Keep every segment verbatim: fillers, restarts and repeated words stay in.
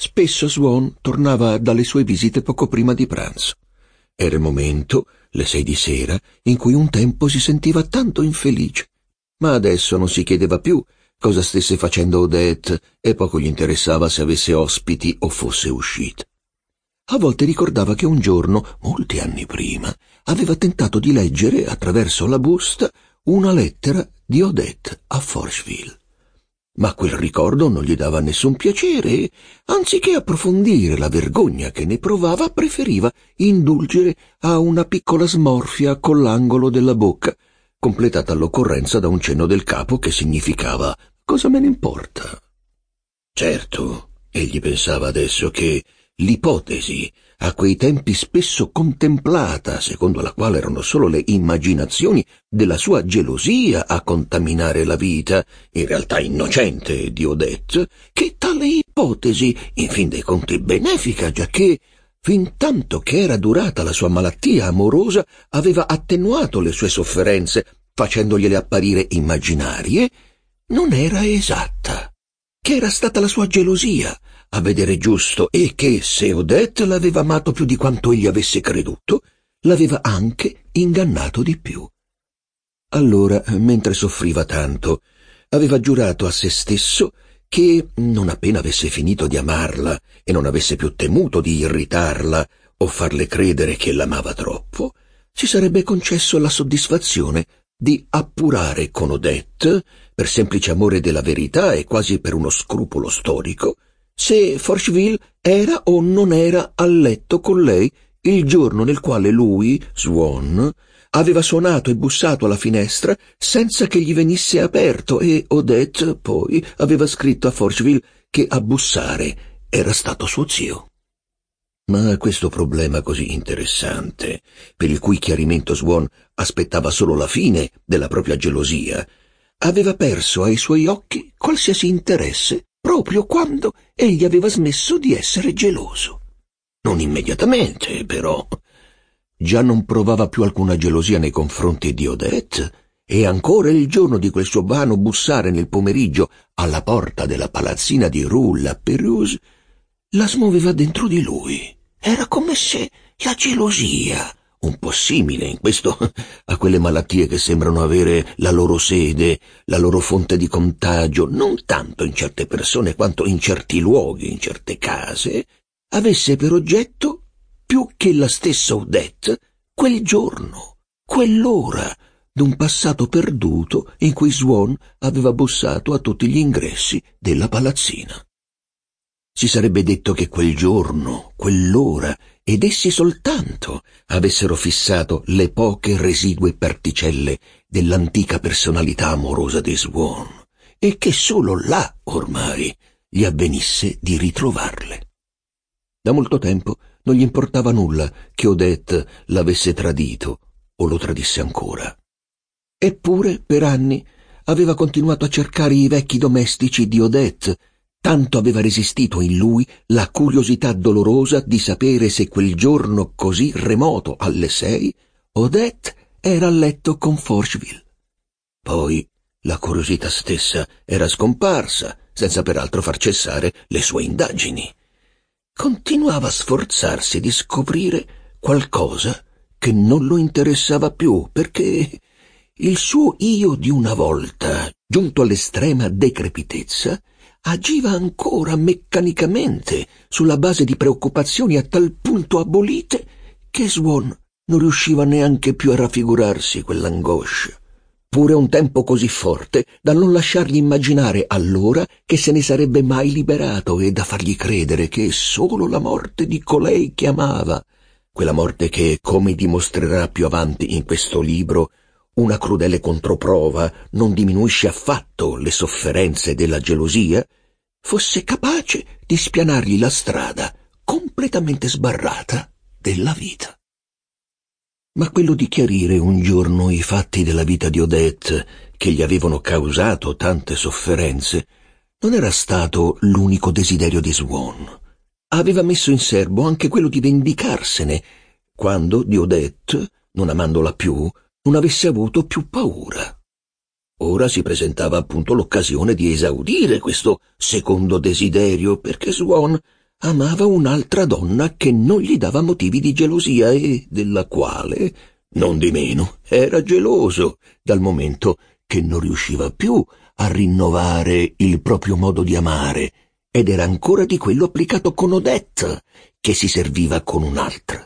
Spesso Swan tornava dalle sue visite poco prima di pranzo. Era il momento, le sei di sera, in cui un tempo si sentiva tanto infelice. Ma adesso non si chiedeva più cosa stesse facendo Odette e poco gli interessava se avesse ospiti o fosse uscita. A volte ricordava che un giorno, molti anni prima, aveva tentato di leggere, attraverso la busta, una lettera di Odette a Forcheville. Ma quel ricordo non gli dava nessun piacere e, anziché approfondire la vergogna che ne provava, preferiva indulgere a una piccola smorfia con l'angolo della bocca, completata all'occorrenza da un cenno del capo che significava «cosa me ne importa?». Certo, egli pensava adesso che l'ipotesi, a quei tempi spesso contemplata, secondo la quale erano solo le immaginazioni della sua gelosia a contaminare la vita, in realtà innocente, di Odette, che tale ipotesi, in fin dei conti benefica, giacché, fin tanto che era durata la sua malattia amorosa, aveva attenuato le sue sofferenze, facendogliele apparire immaginarie, non era esatta, che era stata la sua gelosia a vedere giusto e che, se Odette l'aveva amato più di quanto egli avesse creduto, l'aveva anche ingannato di più. Allora, mentre soffriva tanto, aveva giurato a se stesso che, non appena avesse finito di amarla e non avesse più temuto di irritarla o farle credere che l'amava troppo, si sarebbe concesso la soddisfazione di appurare con Odette, per semplice amore della verità e quasi per uno scrupolo storico, se Forcheville era o non era a letto con lei il giorno nel quale lui, Swan, aveva suonato e bussato alla finestra senza che gli venisse aperto e Odette poi aveva scritto a Forcheville che a bussare era stato suo zio. Ma questo problema così interessante, per il cui chiarimento Swan aspettava solo la fine della propria gelosia, aveva perso ai suoi occhi qualsiasi interesse proprio quando egli aveva smesso di essere geloso. Non immediatamente, però. Già non provava più alcuna gelosia nei confronti di Odette, e ancora il giorno di quel suo vano bussare nel pomeriggio alla porta della palazzina di Rue La Pérouse, la smuoveva dentro di lui. Era come se la gelosia, un po' simile in questo a quelle malattie che sembrano avere la loro sede, la loro fonte di contagio, non tanto in certe persone quanto in certi luoghi, in certe case, avesse per oggetto, più che la stessa Odette, quel giorno, quell'ora d'un passato perduto in cui Swan aveva bussato a tutti gli ingressi della palazzina. Si sarebbe detto che quel giorno, quell'ora, ed essi soltanto avessero fissato le poche residue particelle dell'antica personalità amorosa di Swan, e che solo là, ormai, gli avvenisse di ritrovarle. Da molto tempo non gli importava nulla che Odette l'avesse tradito o lo tradisse ancora. Eppure, per anni, aveva continuato a cercare i vecchi domestici di Odette. Tanto aveva resistito in lui la curiosità dolorosa di sapere se quel giorno così remoto alle sei Odette era a letto con Forcheville. Poi la curiosità stessa era scomparsa, senza peraltro far cessare le sue indagini. Continuava a sforzarsi di scoprire qualcosa che non lo interessava più, perché il suo io di una volta, giunto all'estrema decrepitezza, agiva ancora meccanicamente sulla base di preoccupazioni a tal punto abolite che Swan non riusciva neanche più a raffigurarsi quell'angoscia. Pure un tempo così forte da non lasciargli immaginare allora che se ne sarebbe mai liberato e da fargli credere che solo la morte di colei che amava, quella morte che, come dimostrerà più avanti in questo libro, una crudele controprova non diminuisce affatto le sofferenze della gelosia, fosse capace di spianargli la strada completamente sbarrata della vita. Ma quello di chiarire un giorno i fatti della vita di Odette che gli avevano causato tante sofferenze non era stato l'unico desiderio di Swan. Aveva messo in serbo anche quello di vendicarsene quando di Odette, non amandola più, non avesse avuto più paura. Ora si presentava appunto l'occasione di esaudire questo secondo desiderio, perché Swan amava un'altra donna che non gli dava motivi di gelosia e della quale, non di meno, era geloso, dal momento che non riusciva più a rinnovare il proprio modo di amare, ed era ancora di quello applicato con Odette, che si serviva con un'altra.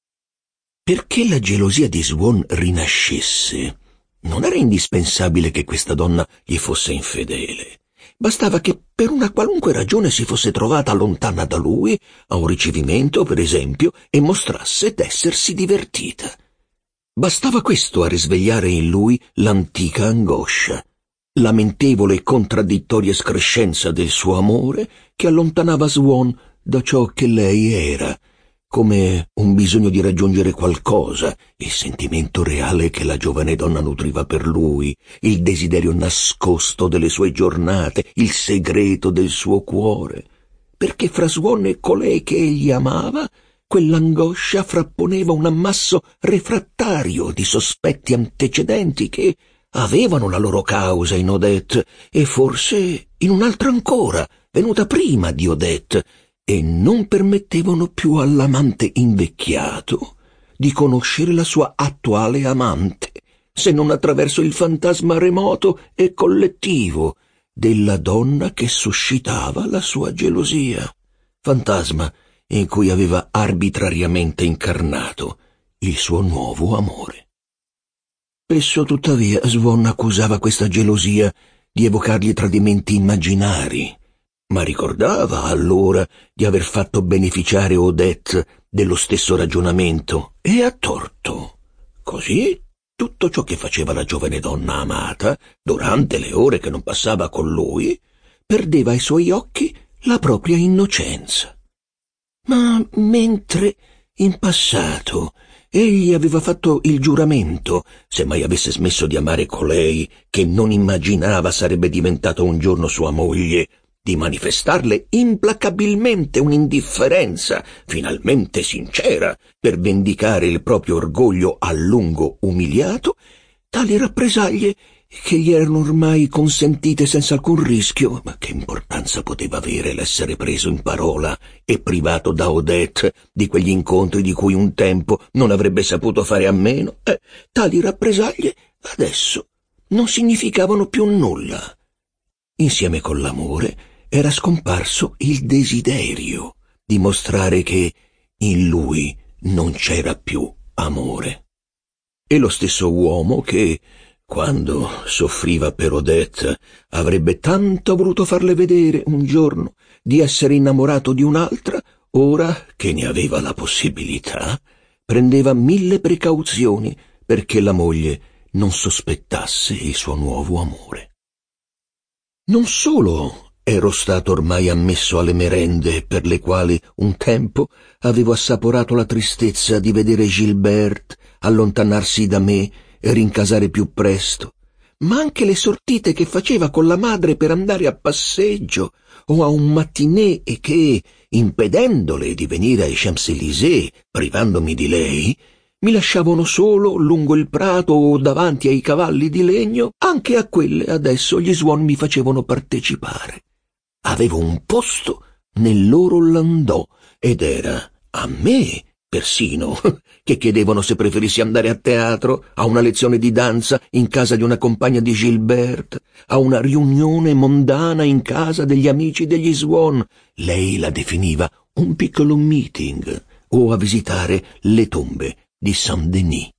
Perché la gelosia di Swann rinascesse, non era indispensabile che questa donna gli fosse infedele. Bastava che per una qualunque ragione si fosse trovata lontana da lui, a un ricevimento, per esempio, e mostrasse d'essersi divertita. Bastava questo a risvegliare in lui l'antica angoscia, lamentevole e contraddittoria escrescenza del suo amore che allontanava Swann da ciò che lei era, come un bisogno di raggiungere qualcosa, il sentimento reale che la giovane donna nutriva per lui, il desiderio nascosto delle sue giornate, il segreto del suo cuore, perché fra Swann e colei che egli amava, quell'angoscia frapponeva un ammasso refrattario di sospetti antecedenti che avevano la loro causa in Odette e forse in un'altra ancora, venuta prima di Odette, e non permettevano più all'amante invecchiato di conoscere la sua attuale amante, se non attraverso il fantasma remoto e collettivo della donna che suscitava la sua gelosia, fantasma in cui aveva arbitrariamente incarnato il suo nuovo amore. Spesso, tuttavia, Swann accusava questa gelosia di evocargli tradimenti immaginari, ma ricordava allora di aver fatto beneficiare Odette dello stesso ragionamento, e a torto. Così tutto ciò che faceva la giovane donna amata, durante le ore che non passava con lui, perdeva ai suoi occhi la propria innocenza. Ma mentre in passato egli aveva fatto il giuramento, se mai avesse smesso di amare colei che non immaginava sarebbe diventata un giorno sua moglie, di manifestarle implacabilmente un'indifferenza finalmente sincera per vendicare il proprio orgoglio a lungo umiliato, tali rappresaglie che gli erano ormai consentite senza alcun rischio, ma che importanza poteva avere l'essere preso in parola e privato da Odette di quegli incontri di cui un tempo non avrebbe saputo fare a meno? Eh, tali rappresaglie adesso non significavano più nulla. Insieme con l'amore era scomparso il desiderio di mostrare che in lui non c'era più amore. E lo stesso uomo che, quando soffriva per Odette, avrebbe tanto voluto farle vedere un giorno di essere innamorato di un'altra, ora che ne aveva la possibilità, prendeva mille precauzioni perché la moglie non sospettasse il suo nuovo amore. Non solo ero stato ormai ammesso alle merende per le quali un tempo avevo assaporato la tristezza di vedere Gilberte allontanarsi da me e rincasare più presto, ma anche le sortite che faceva con la madre per andare a passeggio o a un mattinée e che, impedendole di venire ai Champs-Élysées, privandomi di lei, mi lasciavano solo lungo il prato o davanti ai cavalli di legno, anche a quelle adesso gli Swann mi facevano partecipare. Avevo un posto nel loro landau ed era a me, persino, che chiedevano se preferissi andare a teatro, a una lezione di danza in casa di una compagna di Gilberte, a una riunione mondana in casa degli amici degli Swann. Lei la definiva un piccolo meeting, o a visitare le tombe di Saint-Denis.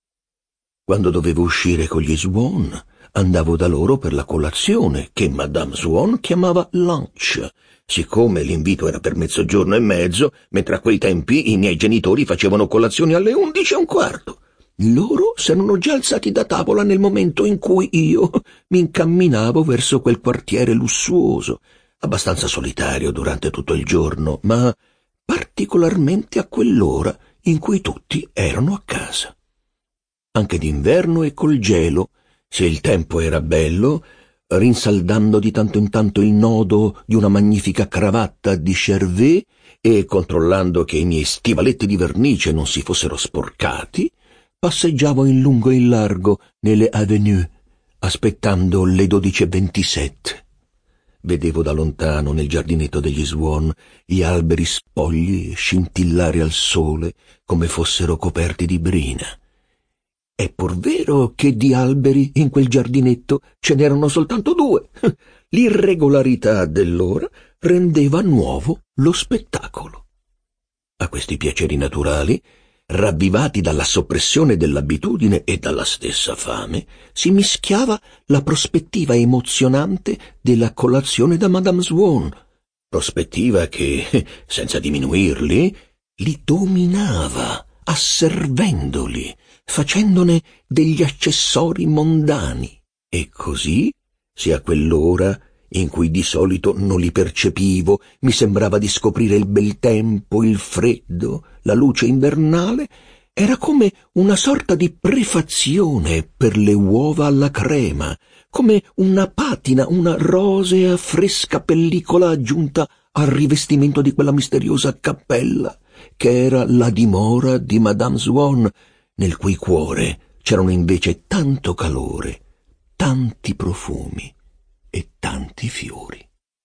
Quando dovevo uscire con gli Swann, andavo da loro per la colazione, che Madame Swann chiamava lunch, siccome l'invito era per mezzogiorno e mezzo, mentre a quei tempi i miei genitori facevano colazione alle undici e un quarto. Loro s'erano già alzati da tavola nel momento in cui io mi incamminavo verso quel quartiere lussuoso, abbastanza solitario durante tutto il giorno, ma particolarmente a quell'ora in cui tutti erano a casa. Anche d'inverno e col gelo, se il tempo era bello, rinsaldando di tanto in tanto il nodo di una magnifica cravatta di Chervé e controllando che i miei stivaletti di vernice non si fossero sporcati, passeggiavo in lungo e in largo nelle avenue, aspettando le dodici e ventisette. vedevo da lontano nel giardinetto degli Swan gli alberi spogli scintillare al sole come fossero coperti di brina. È pur vero che di alberi in quel giardinetto ce n'erano soltanto due. L'irregolarità dell'ora rendeva nuovo lo spettacolo. A questi piaceri naturali, ravvivati dalla soppressione dell'abitudine e dalla stessa fame, si mischiava la prospettiva emozionante della colazione da Madame Swan, prospettiva che, senza diminuirli, li dominava, asservendoli, facendone degli accessori mondani. E così, se a quell'ora in cui di solito non li percepivo, mi sembrava di scoprire il bel tempo, il freddo, la luce invernale, era come una sorta di prefazione per le uova alla crema, come una patina, una rosea fresca pellicola aggiunta al rivestimento di quella misteriosa cappella, che era la dimora di Madame Swan, nel cui cuore c'erano invece tanto calore, tanti profumi e tanti fiori.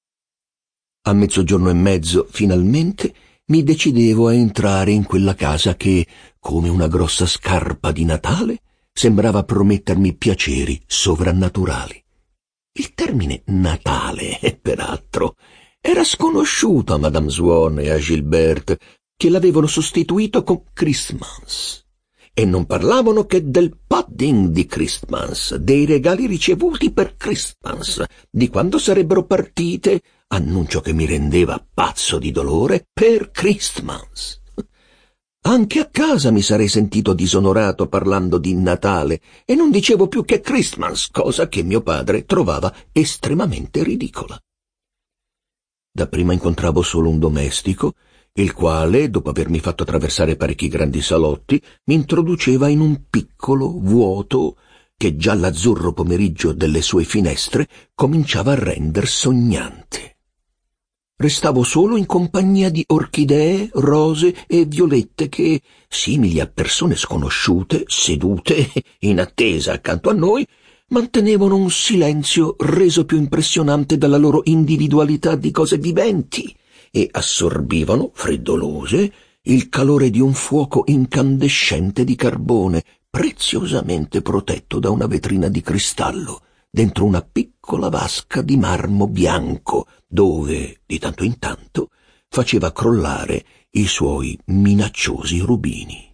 A mezzogiorno e mezzo, finalmente, mi decidevo a entrare in quella casa che, come una grossa scarpa di Natale, sembrava promettermi piaceri sovrannaturali. Il termine Natale, peraltro, era sconosciuto a Madame Swan e a Gilberte, che l'avevano sostituito con Christmas. E non parlavano che del pudding di Christmas, dei regali ricevuti per Christmas, di quando sarebbero partite, annuncio che mi rendeva pazzo di dolore, per Christmas. Anche a casa mi sarei sentito disonorato parlando di Natale e non dicevo più che Christmas, cosa che mio padre trovava estremamente ridicola. Dapprima incontravo solo un domestico, il quale, dopo avermi fatto attraversare parecchi grandi salotti, mi introduceva in un piccolo vuoto che già l'azzurro pomeriggio delle sue finestre cominciava a render sognante. Restavo solo in compagnia di orchidee, rose e violette che, simili a persone sconosciute, sedute in attesa accanto a noi, mantenevano un silenzio reso più impressionante dalla loro individualità di cose viventi, e assorbivano, freddolose, il calore di un fuoco incandescente di carbone, preziosamente protetto da una vetrina di cristallo, dentro una piccola vasca di marmo bianco, dove, di tanto in tanto, faceva crollare i suoi minacciosi rubini.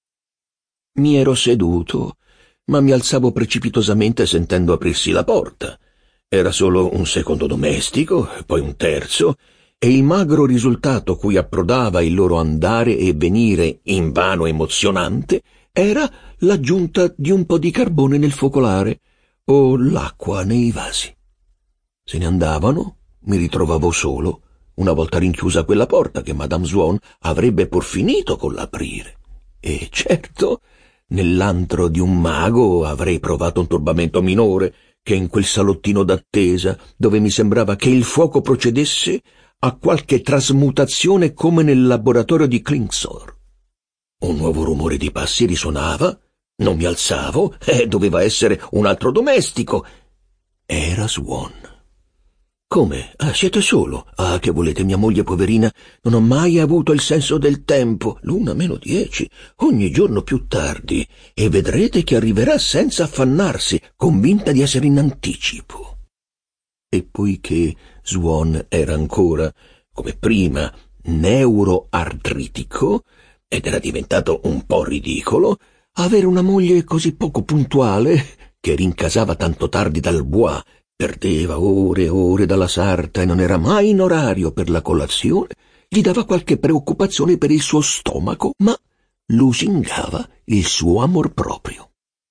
Mi ero seduto, ma mi alzavo precipitosamente sentendo aprirsi la porta. Era solo un secondo domestico, poi un terzo, e il magro risultato cui approdava il loro andare e venire invano emozionante era l'aggiunta di un po' di carbone nel focolare o l'acqua nei vasi. Se ne andavano, mi ritrovavo solo, una volta rinchiusa quella porta che Madame Swan avrebbe pur finito con l'aprire. E certo, nell'antro di un mago avrei provato un turbamento minore che in quel salottino d'attesa, dove mi sembrava che il fuoco procedesse a qualche trasmutazione come nel laboratorio di Klingsor. Un nuovo rumore di passi risuonava, non mi alzavo, e doveva essere un altro domestico. Era Swan. Come? Ah, siete solo? Ah, che volete, mia moglie poverina? Non ho mai avuto il senso del tempo. L'una meno dieci, ogni giorno più tardi, e vedrete che arriverà senza affannarsi, convinta di essere in anticipo. E poiché Swan era ancora, come prima, neuroartritico, ed era diventato un po' ridicolo, avere una moglie così poco puntuale, che rincasava tanto tardi dal bois, perdeva ore e ore dalla sarta e non era mai in orario per la colazione, gli dava qualche preoccupazione per il suo stomaco, ma lusingava il suo amor proprio.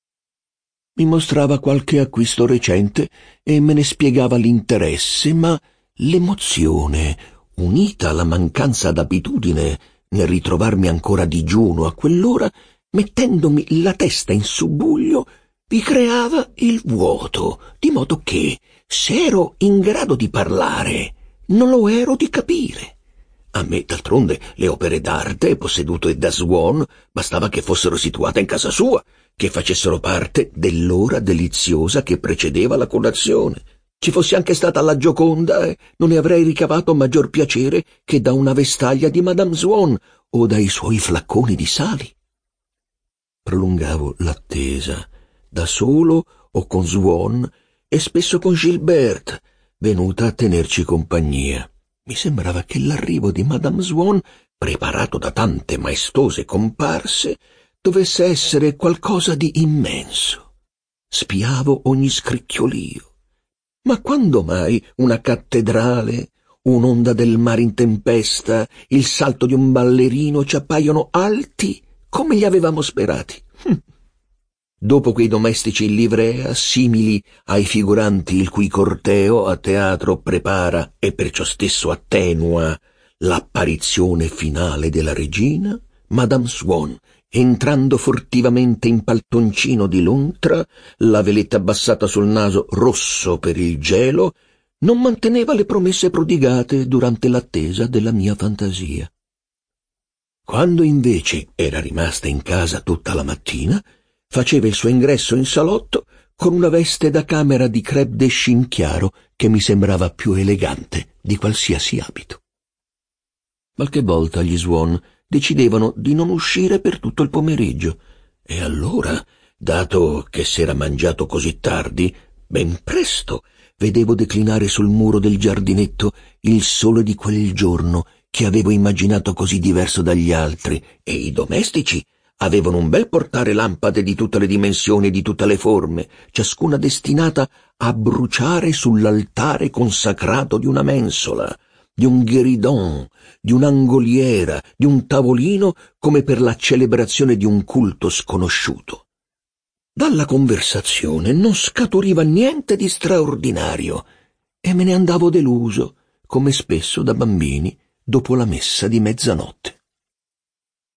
Mi mostrava qualche acquisto recente e me ne spiegava l'interesse, ma l'emozione, unita alla mancanza d'abitudine nel ritrovarmi ancora a digiuno a quell'ora, mettendomi la testa in subbuglio, vi creava il vuoto, di modo che, se ero in grado di parlare, non lo ero di capire. A me, d'altronde, le opere d'arte possedute da Swan bastava che fossero situate in casa sua, che facessero parte dell'ora deliziosa che precedeva la colazione. Ci fosse anche stata la Gioconda, eh, non ne avrei ricavato maggior piacere che da una vestaglia di Madame Swan o dai suoi flacconi di sali. Prolungavo l'attesa, da solo o con Swan, e spesso con Gilberte, venuta a tenerci compagnia. Mi sembrava che l'arrivo di Madame Swan, preparato da tante maestose comparse, dovesse essere qualcosa di immenso. Spiavo ogni scricchiolio. Ma quando mai una cattedrale, un'onda del mare in tempesta, il salto di un ballerino ci appaiono alti come li avevamo sperati? Hm. Dopo quei domestici in livrea, simili ai figuranti il cui corteo a teatro prepara e perciò stesso attenua l'apparizione finale della regina, Madame Swan, entrando furtivamente in paltoncino di lontra, la veletta abbassata sul naso rosso per il gelo, non manteneva le promesse prodigate durante l'attesa della mia fantasia. Quando invece era rimasta in casa tutta la mattina, faceva il suo ingresso in salotto con una veste da camera di crêpe de chine chiaro che mi sembrava più elegante di qualsiasi abito. Qualche volta gli Swan decidevano di non uscire per tutto il pomeriggio, e allora, dato che s'era mangiato così tardi, ben presto vedevo declinare sul muro del giardinetto il sole di quel giorno che avevo immaginato così diverso dagli altri, e i domestici avevano un bel portare lampade di tutte le dimensioni e di tutte le forme, ciascuna destinata a bruciare sull'altare consacrato di una mensola, di un guéridon, di un'angoliera, di un tavolino, come per la celebrazione di un culto sconosciuto. Dalla conversazione non scaturiva niente di straordinario e me ne andavo deluso, come spesso da bambini dopo la messa di mezzanotte.